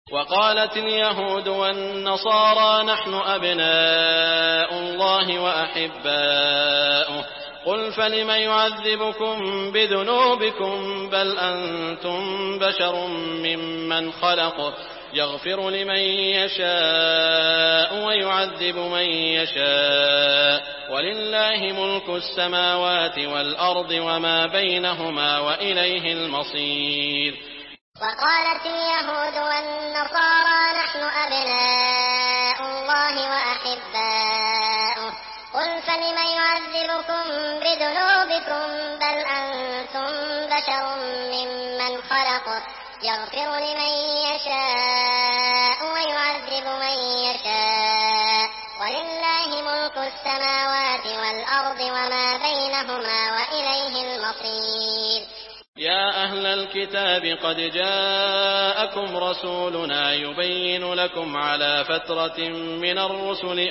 وقالت اليهود والنصارى نحن أبناء الله وأحباؤه قل فلم يعذبكم بذنوبكم بل أنتم بشر ممن خلق يغفر لمن يشاء ويعذب من يشاء ولله ملك السماوات والأرض وما بينهما وإليه المصير. وقالت اليهود والنصارى نحن أبناء الله وأحباؤه قل فلم يعذبكم بذنوبكم بل أنتم بشر ممن خلق يغفر لمن يشاء ويعذب من يشاء ولله ملك السماوات والأرض وما بينهما وإليه المصير. يا أهل الكتاب قد جاءكم رسولنا يبين لكم على فترة من الرسل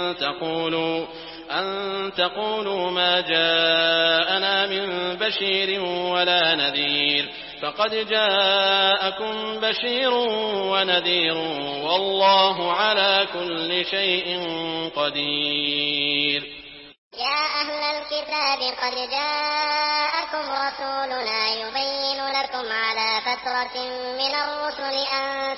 أن تقولوا ما جاءنا من بشير ولا نذير فقد جاءكم بشير ونذير والله على كل شيء قدير. يا أهل الكتاب قد جاءكم رسولنا يبين لكم على فترة من الرسل أن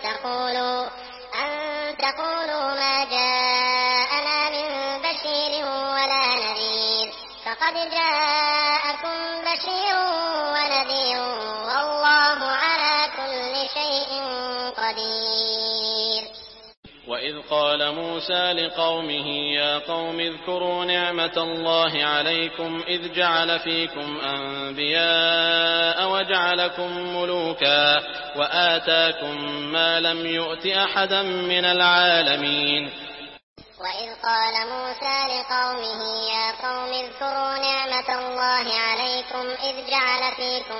تقولوا ما جاءنا من بشير ولا نذير فقد جاءكم بشير ونذير والله على كل شيء قدير. وإذ قال موسى لقومه يا قوم اذكروا نعمة الله عليكم إذ جعل فيكم أنبياء وجعلكم ملوكا وآتاكم ما لم يؤت أحدا من العالمين. وإذ قال موسى لقومه يا قوم اذكروا نعمة الله عليكم إذ جعل فيكم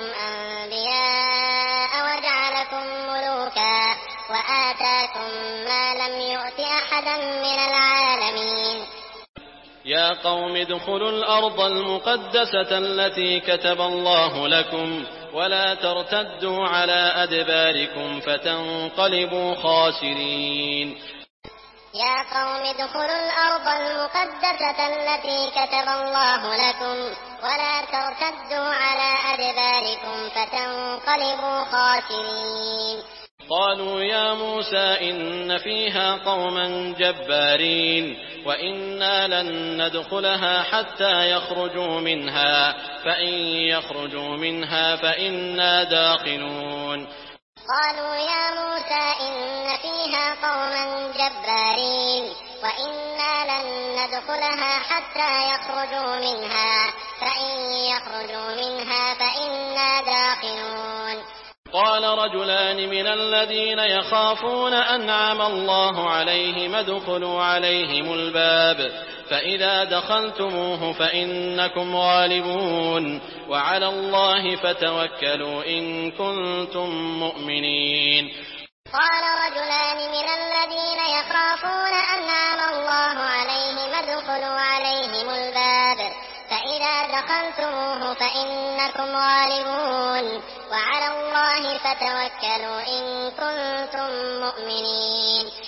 أنبياء وجعلكم ملوكا وآتاكم ما لم يؤت أحدا من العالمين. يا قوم ادخلوا الأرض المقدسة التي كتب الله لكم ولا ترتدوا على أدباركم فتنقلبوا خاسرين. يا قوم ادخلوا الأرض المقدسة التي كتب الله لكم ولا ترتدوا على أدباركم فتنقلبوا خاسرين. قالوا يا موسى إن فيها قوما جبارين وإنا لن ندخلها حتى يخرجوا منها فإن يخرجوا منها فإنا داخلون. قالوا يا موسى إن فيها قوما جبارين وإنا لن ندخلها حتى يخرجوا منها فإن يخرجوا منها فإنا داخلون. قال رجلان من الذين يخافون أنعم الله عليهم ادخلوا عليهم الباب فإذا دخلتموه فإنكم غالبون وعلى الله فتوكلوا إن كنتم مؤمنين. قال رجلان من الذين يخافون أنعم الله عليهم ادخلوا عليهم الباب فإذا دخلتموه فإنكم غالبون وعلى الله فتوكلوا إن كنتم مؤمنين.